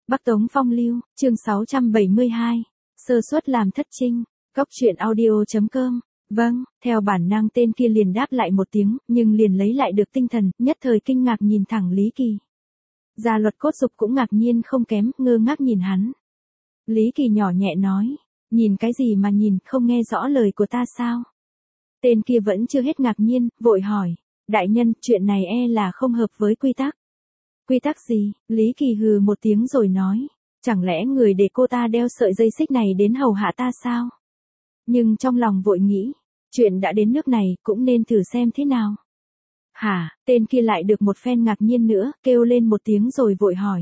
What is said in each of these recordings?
Bắc Tống Phong Lưu, chương 672. Sơ suất làm thất trinh. Cóc truyện audio.com. Vâng, theo bản năng tên kia liền đáp lại một tiếng, nhưng liền lấy lại được tinh thần, nhất thời kinh ngạc nhìn thẳng Lý Kỳ. Gia Luật Cốt Dục cũng ngạc nhiên không kém, ngơ ngác nhìn hắn. Lý Kỳ nhỏ nhẹ nói, nhìn cái gì mà nhìn, không nghe rõ lời của ta sao? Tên kia vẫn chưa hết ngạc nhiên, vội hỏi, đại nhân, chuyện này là không hợp với quy tắc. Quy tắc gì? Lý Kỳ hừ một tiếng rồi nói, chẳng lẽ người để cô ta đeo sợi dây xích này đến hầu hạ ta sao? Nhưng trong lòng vội nghĩ, chuyện đã đến nước này, cũng nên thử xem thế nào. Hả, tên kia lại được một phen ngạc nhiên nữa, kêu lên một tiếng rồi vội hỏi.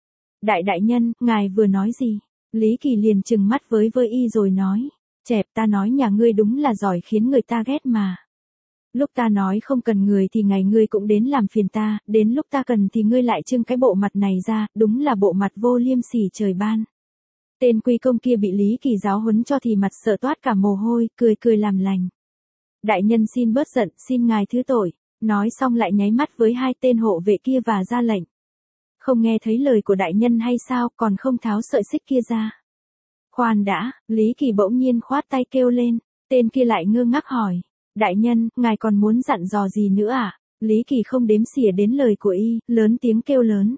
Đại nhân, ngài vừa nói gì? Lý Kỳ liền trừng mắt với y rồi nói, chẹp, ta nói nhà ngươi đúng là giỏi khiến người ta ghét mà. Lúc ta nói không cần người thì ngày ngươi cũng đến làm phiền ta, đến lúc ta cần thì ngươi lại trưng cái bộ mặt này ra, đúng là bộ mặt vô liêm sỉ trời ban. Tên quy công kia bị Lý Kỳ giáo huấn cho thì mặt sợ toát cả mồ hôi, cười làm lành. Đại nhân xin bớt giận, xin ngài thứ tội, nói xong lại nháy mắt với hai tên hộ vệ kia và ra lệnh. Không nghe thấy lời của đại nhân hay sao, còn không tháo sợi xích kia ra. Khoan đã, Lý Kỳ bỗng nhiên khoát tay kêu lên, tên kia lại ngơ ngác hỏi. Đại nhân, ngài còn muốn dặn dò gì nữa à? Lý Kỳ không đếm xỉa đến lời của y, lớn tiếng kêu lớn.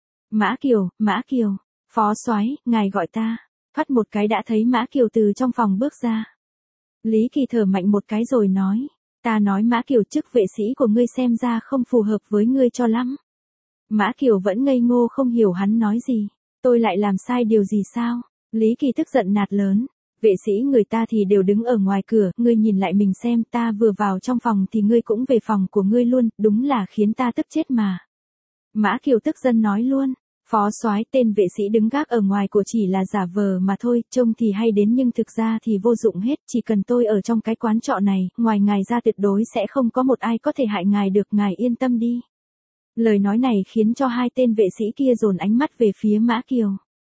Mã Kiều, phó soái, ngài gọi ta. Thoắt một cái đã thấy Mã Kiều từ trong phòng bước ra. Lý Kỳ thở mạnh một cái rồi nói, ta nói Mã Kiều, chức vệ sĩ của ngươi xem ra không phù hợp với ngươi cho lắm. Mã Kiều vẫn ngây ngô không hiểu hắn nói gì. Tôi lại làm sai điều gì sao? Lý Kỳ tức giận nạt lớn. Vệ sĩ người ta thì đều đứng ở ngoài cửa, ngươi nhìn lại mình xem, ta vừa vào trong phòng thì ngươi cũng về phòng của ngươi luôn, đúng là khiến ta tức chết mà. Mã Kiều tức giận nói luôn, phó soái, tên vệ sĩ đứng gác ở ngoài của chỉ là giả vờ mà thôi, trông thì hay đến nhưng thực ra thì vô dụng hết, chỉ cần tôi ở trong cái quán trọ này, ngoài ngài ra tuyệt đối sẽ không có một ai có thể hại ngài được, ngài yên tâm đi. Lời nói này khiến cho hai tên vệ sĩ kia dồn ánh mắt về phía Mã Kiều.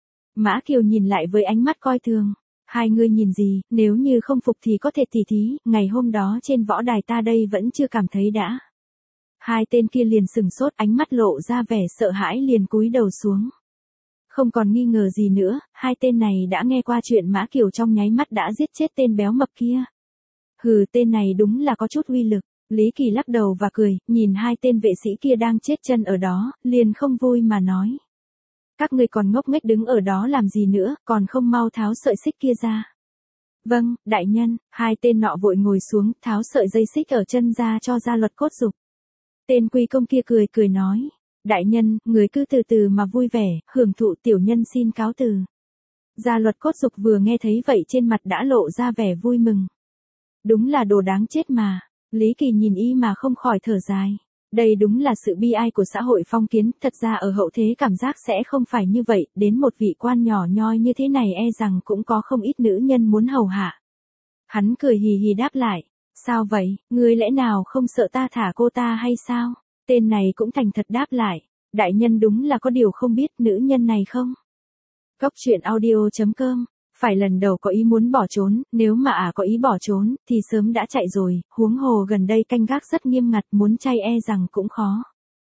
Mã Kiều nhìn lại với ánh mắt coi thường. Hai người nhìn gì, nếu như không phục thì có thể tỉ thí, ngày hôm đó trên võ đài ta đây vẫn chưa cảm thấy đã. Hai tên kia liền sừng sốt, ánh mắt lộ ra vẻ sợ hãi liền cúi đầu xuống. Không còn nghi ngờ gì nữa, hai tên này đã nghe qua chuyện Mã Kiều trong nháy mắt đã giết chết tên béo mập kia. Hừ, tên này đúng là có chút uy lực. Lý Kỳ lắc đầu và cười, nhìn hai tên vệ sĩ kia đang chết chân ở đó, liền không vui mà nói. Các ngươi còn ngốc nghếch đứng ở đó làm gì nữa, còn không mau tháo sợi xích kia ra. Vâng, đại nhân, hai tên nọ vội ngồi xuống, tháo sợi dây xích ở chân ra cho Gia Luật Cốt Dục. Tên quy công kia cười nói, đại nhân, người cứ từ từ mà vui vẻ, hưởng thụ, tiểu nhân xin cáo từ. Gia Luật Cốt Dục vừa nghe thấy vậy trên mặt đã lộ ra vẻ vui mừng. Đúng là đồ đáng chết mà. Lý Kỳ nhìn y mà không khỏi thở dài. Đây đúng là sự bi ai của xã hội phong kiến, thật ra ở hậu thế cảm giác sẽ không phải như vậy, đến một vị quan nhỏ nhoi như thế này rằng cũng có không ít nữ nhân muốn hầu hạ. Hắn cười hì hì đáp lại, sao vậy, ngươi lẽ nào không sợ ta thả cô ta hay sao? Tên này cũng thành thật đáp lại, đại nhân đúng là có điều không biết nữ nhân này không? Cóc truyện audio.com. Phải lần đầu có ý muốn bỏ trốn, nếu mà có ý bỏ trốn, thì sớm đã chạy rồi, huống hồ gần đây canh gác rất nghiêm ngặt, muốn chay rằng cũng khó.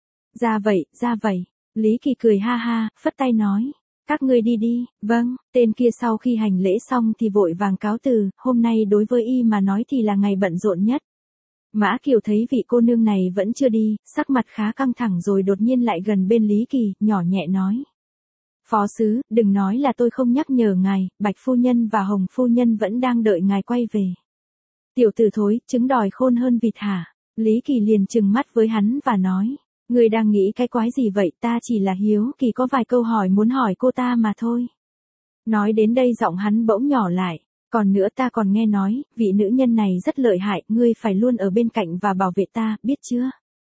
Ra vậy, Lý Kỳ cười ha ha, phất tay nói, các ngươi đi, vâng, tên kia sau khi hành lễ xong thì vội vàng cáo từ, hôm nay đối với y mà nói thì là ngày bận rộn nhất. Mã Kiều thấy vị cô nương này vẫn chưa đi, sắc mặt khá căng thẳng rồi đột nhiên lại gần bên Lý Kỳ, nhỏ nhẹ nói. Phó sứ, đừng nói là tôi không nhắc nhở ngài, Bạch phu nhân và Hồng phu nhân vẫn đang đợi ngài quay về. Tiểu tử thối, trứng đòi khôn hơn vịt hả? Lý Kỳ liền trừng mắt với hắn và nói, ngươi đang nghĩ cái quái gì vậy, ta chỉ là hiếu kỳ có vài câu hỏi muốn hỏi cô ta mà thôi. Nói đến đây giọng hắn bỗng nhỏ lại, còn nữa ta còn nghe nói, vị nữ nhân này rất lợi hại, ngươi phải luôn ở bên cạnh và bảo vệ ta, biết chưa?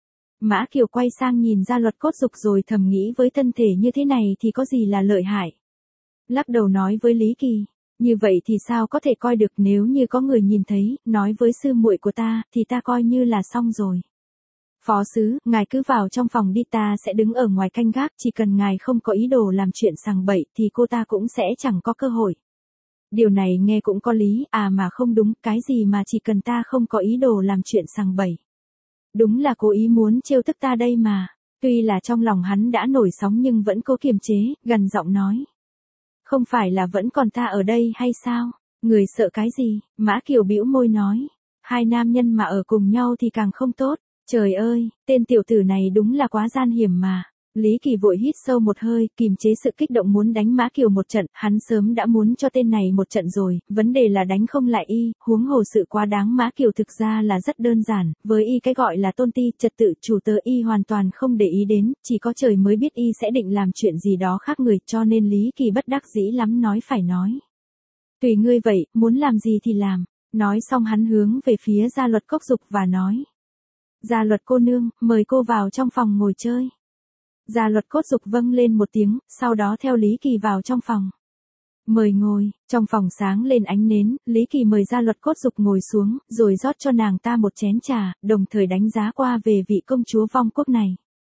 Mã Kiều quay sang nhìn Gia Luật Cốt Dục rồi thầm nghĩ với thân thể như thế này thì có gì là lợi hại. Lắc đầu nói với Lý Kỳ, như vậy thì sao có thể coi được, nếu như có người nhìn thấy, nói với sư muội của ta, thì ta coi như là xong rồi. Phó sứ, ngài cứ vào trong phòng đi, ta sẽ đứng ở ngoài canh gác, chỉ cần ngài không có ý đồ làm chuyện sằng bậy thì cô ta cũng sẽ chẳng có cơ hội. Điều này nghe cũng có lý, mà không đúng, cái gì mà chỉ cần ta không có ý đồ làm chuyện sằng bậy. Đúng là cố ý muốn trêu tức ta đây mà. Tuy là trong lòng hắn đã nổi sóng nhưng vẫn cố kiềm chế, gần giọng nói. Không phải là vẫn còn ta ở đây hay sao? Người sợ cái gì? Mã Kiều bĩu môi nói. Hai nam nhân mà ở cùng nhau thì càng không tốt. Trời ơi, tên tiểu tử này đúng là quá gian hiểm mà. Lý Kỳ vội hít sâu một hơi, kìm chế sự kích động muốn đánh Mã Kiều một trận, hắn sớm đã muốn cho tên này một trận rồi, vấn đề là đánh không lại y, huống hồ sự quá đáng Mã Kiều thực ra là rất đơn giản, với y cái gọi là tôn ti, trật tự, chủ tớ y hoàn toàn không để ý đến, chỉ có trời mới biết y sẽ định làm chuyện gì đó khác người, cho nên Lý Kỳ bất đắc dĩ lắm nói phải nói. Tùy ngươi vậy, muốn làm gì thì làm, nói xong hắn hướng về phía Gia Luật Cốc Dục và nói. Gia Luật cô nương, mời cô vào trong phòng ngồi chơi. Gia Luật Cốt Dục vâng lên một tiếng, sau đó theo Lý Kỳ vào trong phòng. Mời ngồi, trong phòng sáng lên ánh nến, Lý Kỳ mời Gia Luật Cốt Dục ngồi xuống, rồi rót cho nàng ta một chén trà, đồng thời đánh giá qua về vị công chúa vong quốc này.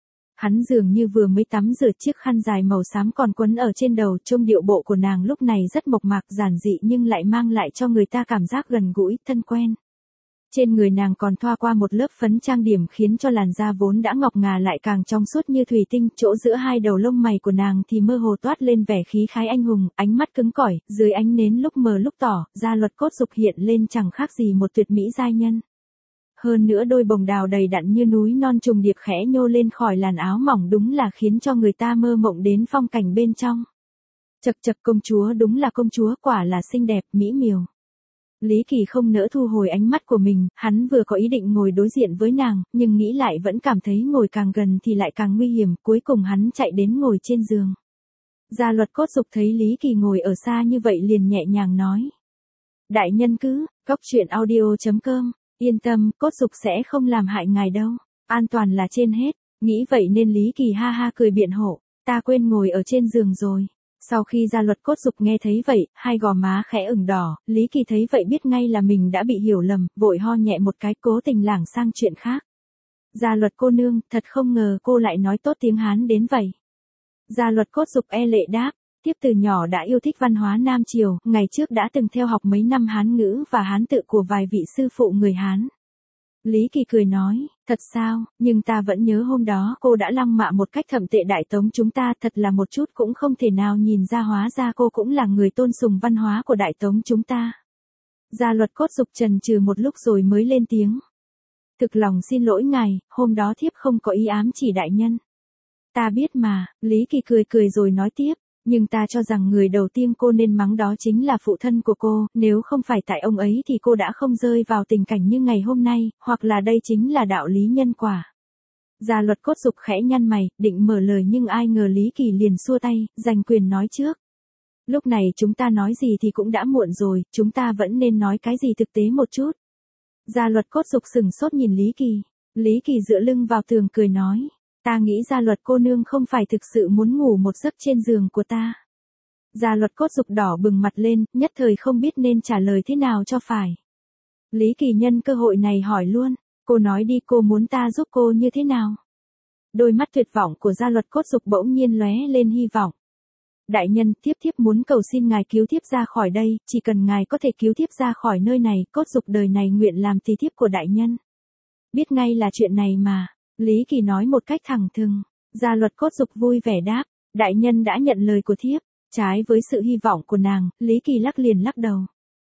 Hắn dường như vừa mới tắm rửa, chiếc khăn dài màu xám còn quấn ở trên đầu, trông điệu bộ của nàng lúc này rất mộc mạc giản dị nhưng lại mang lại cho người ta cảm giác gần gũi, thân quen. Trên người nàng còn thoa qua một lớp phấn trang điểm khiến cho làn da vốn đã ngọc ngà lại càng trong suốt như thủy tinh, chỗ giữa hai đầu lông mày của nàng thì mơ hồ toát lên vẻ khí khái anh hùng, ánh mắt cứng cỏi, dưới ánh nến lúc mờ lúc tỏ, Gia Luật Cốt Dục hiện lên chẳng khác gì một tuyệt mỹ giai nhân. Hơn nữa đôi bồng đào đầy đặn như núi non trùng điệp khẽ nhô lên khỏi làn áo mỏng đúng là khiến cho người ta mơ mộng đến phong cảnh bên trong. Chậc chậc, công chúa đúng là công chúa, quả là xinh đẹp, mỹ miều. Lý Kỳ không nỡ thu hồi ánh mắt của mình, hắn vừa có ý định ngồi đối diện với nàng, nhưng nghĩ lại vẫn cảm thấy ngồi càng gần thì lại càng nguy hiểm, cuối cùng hắn chạy đến ngồi trên giường. Gia Luật Cốt Dục thấy Lý Kỳ ngồi ở xa như vậy liền nhẹ nhàng nói. Đại nhân cứ, coctruyện.audio.com, yên tâm, Cốt Dục sẽ không làm hại ngài đâu, an toàn là trên hết, nghĩ vậy nên Lý Kỳ ha ha cười biện hộ, ta quên ngồi ở trên giường rồi. Sau khi Gia Luật Cốt Dục nghe thấy vậy, hai gò má khẽ ửng đỏ, Lý Kỳ thấy vậy biết ngay là mình đã bị hiểu lầm, vội ho nhẹ một cái cố tình lảng sang chuyện khác. Gia Luật cô nương, thật không ngờ cô lại nói tốt tiếng Hán đến vậy. Gia Luật Cốt Dục e lệ đáp, tiếp từ nhỏ đã yêu thích văn hóa Nam Triều, ngày trước đã từng theo học mấy năm Hán ngữ và Hán tự của vài vị sư phụ người Hán. Lý Kỳ cười nói, thật sao, nhưng ta vẫn nhớ hôm đó cô đã lăng mạ một cách thậm tệ Đại Tống chúng ta, thật là một chút cũng không thể nào nhìn ra, hóa ra cô cũng là người tôn sùng văn hóa của Đại Tống chúng ta. Gia Luật Cốt Dục chần chừ một lúc rồi mới lên tiếng. Thực lòng xin lỗi ngài, hôm đó thiếp không có ý ám chỉ đại nhân. Ta biết mà, Lý Kỳ cười cười rồi nói tiếp. Nhưng ta cho rằng người đầu tiên cô nên mắng đó chính là phụ thân của cô, nếu không phải tại ông ấy thì cô đã không rơi vào tình cảnh như ngày hôm nay, hoặc là đây chính là đạo lý nhân quả. Gia Luật Cốt Dục khẽ nhăn mày, định mở lời nhưng ai ngờ Lý Kỳ liền xua tay, giành quyền nói trước. Lúc này chúng ta nói gì thì cũng đã muộn rồi, chúng ta vẫn nên nói cái gì thực tế một chút. Gia Luật Cốt Dục sừng sốt nhìn Lý Kỳ. Lý Kỳ dựa lưng vào tường cười nói. Ta nghĩ Gia Luật cô nương không phải thực sự muốn ngủ một giấc trên giường của ta. Gia Luật Cốt Dục đỏ bừng mặt lên, nhất thời không biết nên trả lời thế nào cho phải. Lý Kỳ nhân cơ hội này hỏi luôn, cô nói đi, cô muốn ta giúp cô như thế nào? Đôi mắt tuyệt vọng của Gia Luật Cốt Dục bỗng nhiên lóe lên hy vọng. Đại nhân, thiếp muốn cầu xin ngài cứu thiếp ra khỏi đây, chỉ cần ngài có thể cứu thiếp ra khỏi nơi này, Cốt Dục đời này nguyện làm tỳ thiếp của đại nhân. Biết ngay là chuyện này mà. Lý Kỳ nói một cách thẳng thừng. Gia Luật Cốt Dục vui vẻ đáp, đại nhân đã nhận lời của thiếp. Trái với sự hy vọng của nàng, Lý Kỳ liền lắc đầu.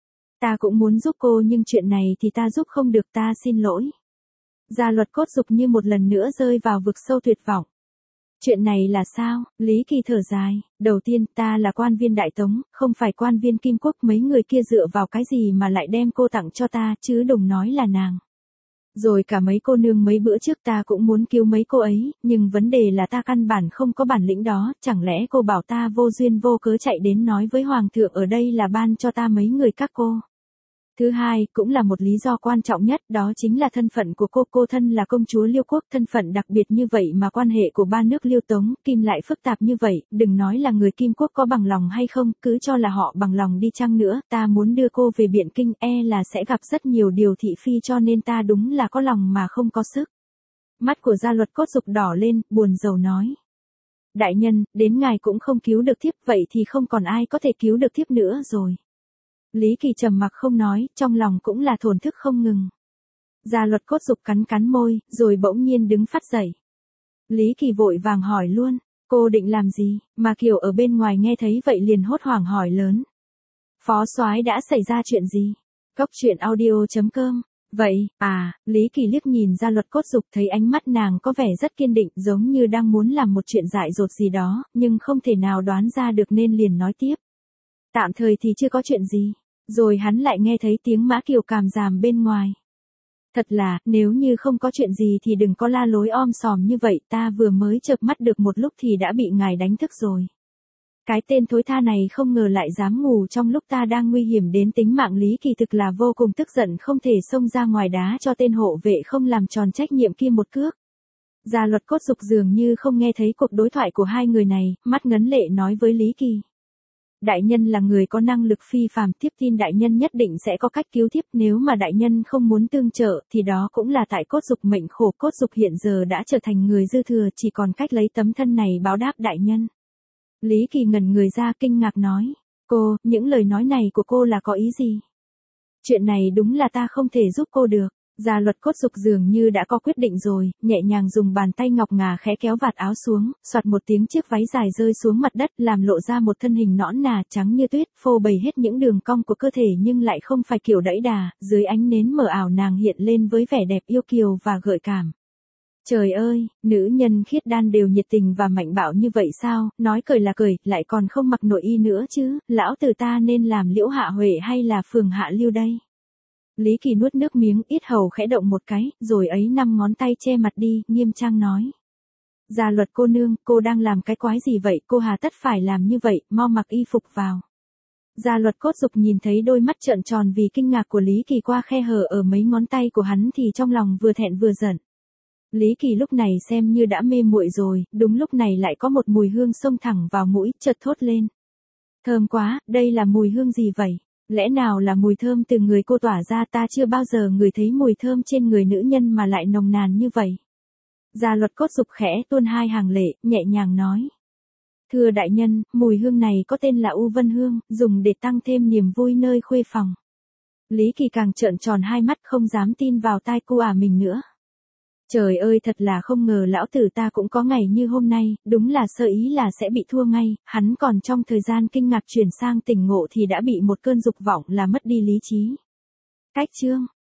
Ta cũng muốn giúp cô nhưng chuyện này thì ta giúp không được, ta xin lỗi. Gia Luật Cốt Dục như một lần nữa rơi vào vực sâu tuyệt vọng. Chuyện này là sao? Lý Kỳ thở dài, đầu tiên ta là quan viên Đại Tống, không phải quan viên Kim Quốc, mấy người kia dựa vào cái gì mà lại đem cô tặng cho ta, chứ đừng nói là nàng. Rồi cả mấy cô nương mấy bữa trước ta cũng muốn cứu mấy cô ấy, nhưng vấn đề là ta căn bản không có bản lĩnh đó, chẳng lẽ cô bảo ta vô duyên vô cớ chạy đến nói với Hoàng thượng ở đây là ban cho ta mấy người các cô. Thứ hai, cũng là một lý do quan trọng nhất, đó chính là thân phận của cô thân là công chúa Liêu Quốc, thân phận đặc biệt như vậy mà quan hệ của ba nước Liêu Tống, Kim lại phức tạp như vậy, đừng nói là người Kim Quốc có bằng lòng hay không, cứ cho là họ bằng lòng đi chăng nữa, ta muốn đưa cô về Biện Kinh là sẽ gặp rất nhiều điều thị phi, cho nên ta đúng là có lòng mà không có sức. Mắt của Gia Luật Cốt Dục đỏ lên, buồn rầu nói. Đại nhân, đến ngài cũng không cứu được thiếp, vậy thì không còn ai có thể cứu được thiếp nữa rồi. Lý Kỳ trầm mặc không nói, trong lòng cũng là thổn thức không ngừng. Gia Luật Cốt Dục cắn môi, rồi bỗng nhiên đứng phát dậy. Lý Kỳ vội vàng hỏi luôn, cô định làm gì, mà Kiều ở bên ngoài nghe thấy vậy liền hốt hoảng hỏi lớn. Phó soái đã xảy ra chuyện gì? Cốc truyện audio.com. Vậy, Lý Kỳ liếc nhìn Gia Luật Cốt Dục thấy ánh mắt nàng có vẻ rất kiên định giống như đang muốn làm một chuyện dại dột gì đó, nhưng không thể nào đoán ra được nên liền nói tiếp. Tạm thời thì chưa có chuyện gì. Rồi hắn lại nghe thấy tiếng Mã Kiều càm ràm bên ngoài. Thật là, nếu như không có chuyện gì thì đừng có la lối om sòm như vậy, ta vừa mới chợp mắt được một lúc thì đã bị ngài đánh thức rồi. Cái tên thối tha này không ngờ lại dám ngủ trong lúc ta đang nguy hiểm đến tính mạng. Lý Kỳ thực là vô cùng tức giận không thể xông ra ngoài đá cho tên hộ vệ không làm tròn trách nhiệm kia một cước. Gia Luật Cốt Dục dường như không nghe thấy cuộc đối thoại của hai người này, mắt ngấn lệ nói với Lý Kỳ. Đại nhân là người có năng lực phi phàm, thiếp tin đại nhân nhất định sẽ có cách cứu thiếp, nếu mà đại nhân không muốn tương trợ thì đó cũng là tại Cốt Dục mệnh khổ. Cốt Dục hiện giờ đã trở thành người dư thừa, chỉ còn cách lấy tấm thân này báo đáp đại nhân. Lý Kỳ ngẩn người ra kinh ngạc nói, cô, những lời nói này của cô là có ý gì? Chuyện này đúng là ta không thể giúp cô được. Gia Luật Cốt Dục dường như đã có quyết định rồi, nhẹ nhàng dùng bàn tay ngọc ngà khẽ kéo vạt áo xuống, soạt một tiếng chiếc váy dài rơi xuống mặt đất làm lộ ra một thân hình nõn nà trắng như tuyết, phô bày hết những đường cong của cơ thể nhưng lại không phải kiểu đẫy đà, dưới ánh nến mờ ảo nàng hiện lên với vẻ đẹp yêu kiều và gợi cảm. Trời ơi, nữ nhân khiết đan đều nhiệt tình và mạnh bạo như vậy sao, nói cười là cười, lại còn không mặc nội y nữa chứ, lão tử ta nên làm Liễu Hạ Huệ hay là Phường Hạ Lưu đây? Lý Kỳ nuốt nước miếng, yết hầu khẽ động một cái, rồi ấy 5 ngón tay che mặt đi, nghiêm trang nói. Gia Luật cô nương, cô đang làm cái quái gì vậy, cô hà tất phải làm như vậy, mau mặc y phục vào. Gia Luật Cốt Dục nhìn thấy đôi mắt trợn tròn vì kinh ngạc của Lý Kỳ qua khe hở ở mấy ngón tay của hắn thì trong lòng vừa thẹn vừa giận. Lý Kỳ lúc này xem như đã mê muội rồi, đúng lúc này lại có một mùi hương xông thẳng vào mũi, chợt thốt lên. Thơm quá, đây là mùi hương gì vậy? Lẽ nào là mùi thơm từ người cô tỏa ra, ta chưa bao giờ ngửi thấy mùi thơm trên người nữ nhân mà lại nồng nàn như vậy. Gia Luật Cốt Dục khẽ tuôn hai hàng lệ, nhẹ nhàng nói. Thưa đại nhân, mùi hương này có tên là U Vân Hương, dùng để tăng thêm niềm vui nơi khuê phòng. Lý Kỳ càng trợn tròn hai mắt không dám tin vào tai cô mình nữa. Trời ơi, thật là không ngờ lão tử ta cũng có ngày như hôm nay, đúng là sơ ý là sẽ bị thua ngay, hắn còn trong thời gian kinh ngạc chuyển sang tỉnh ngộ thì đã bị một cơn dục vọng là mất đi lý trí. Cách chương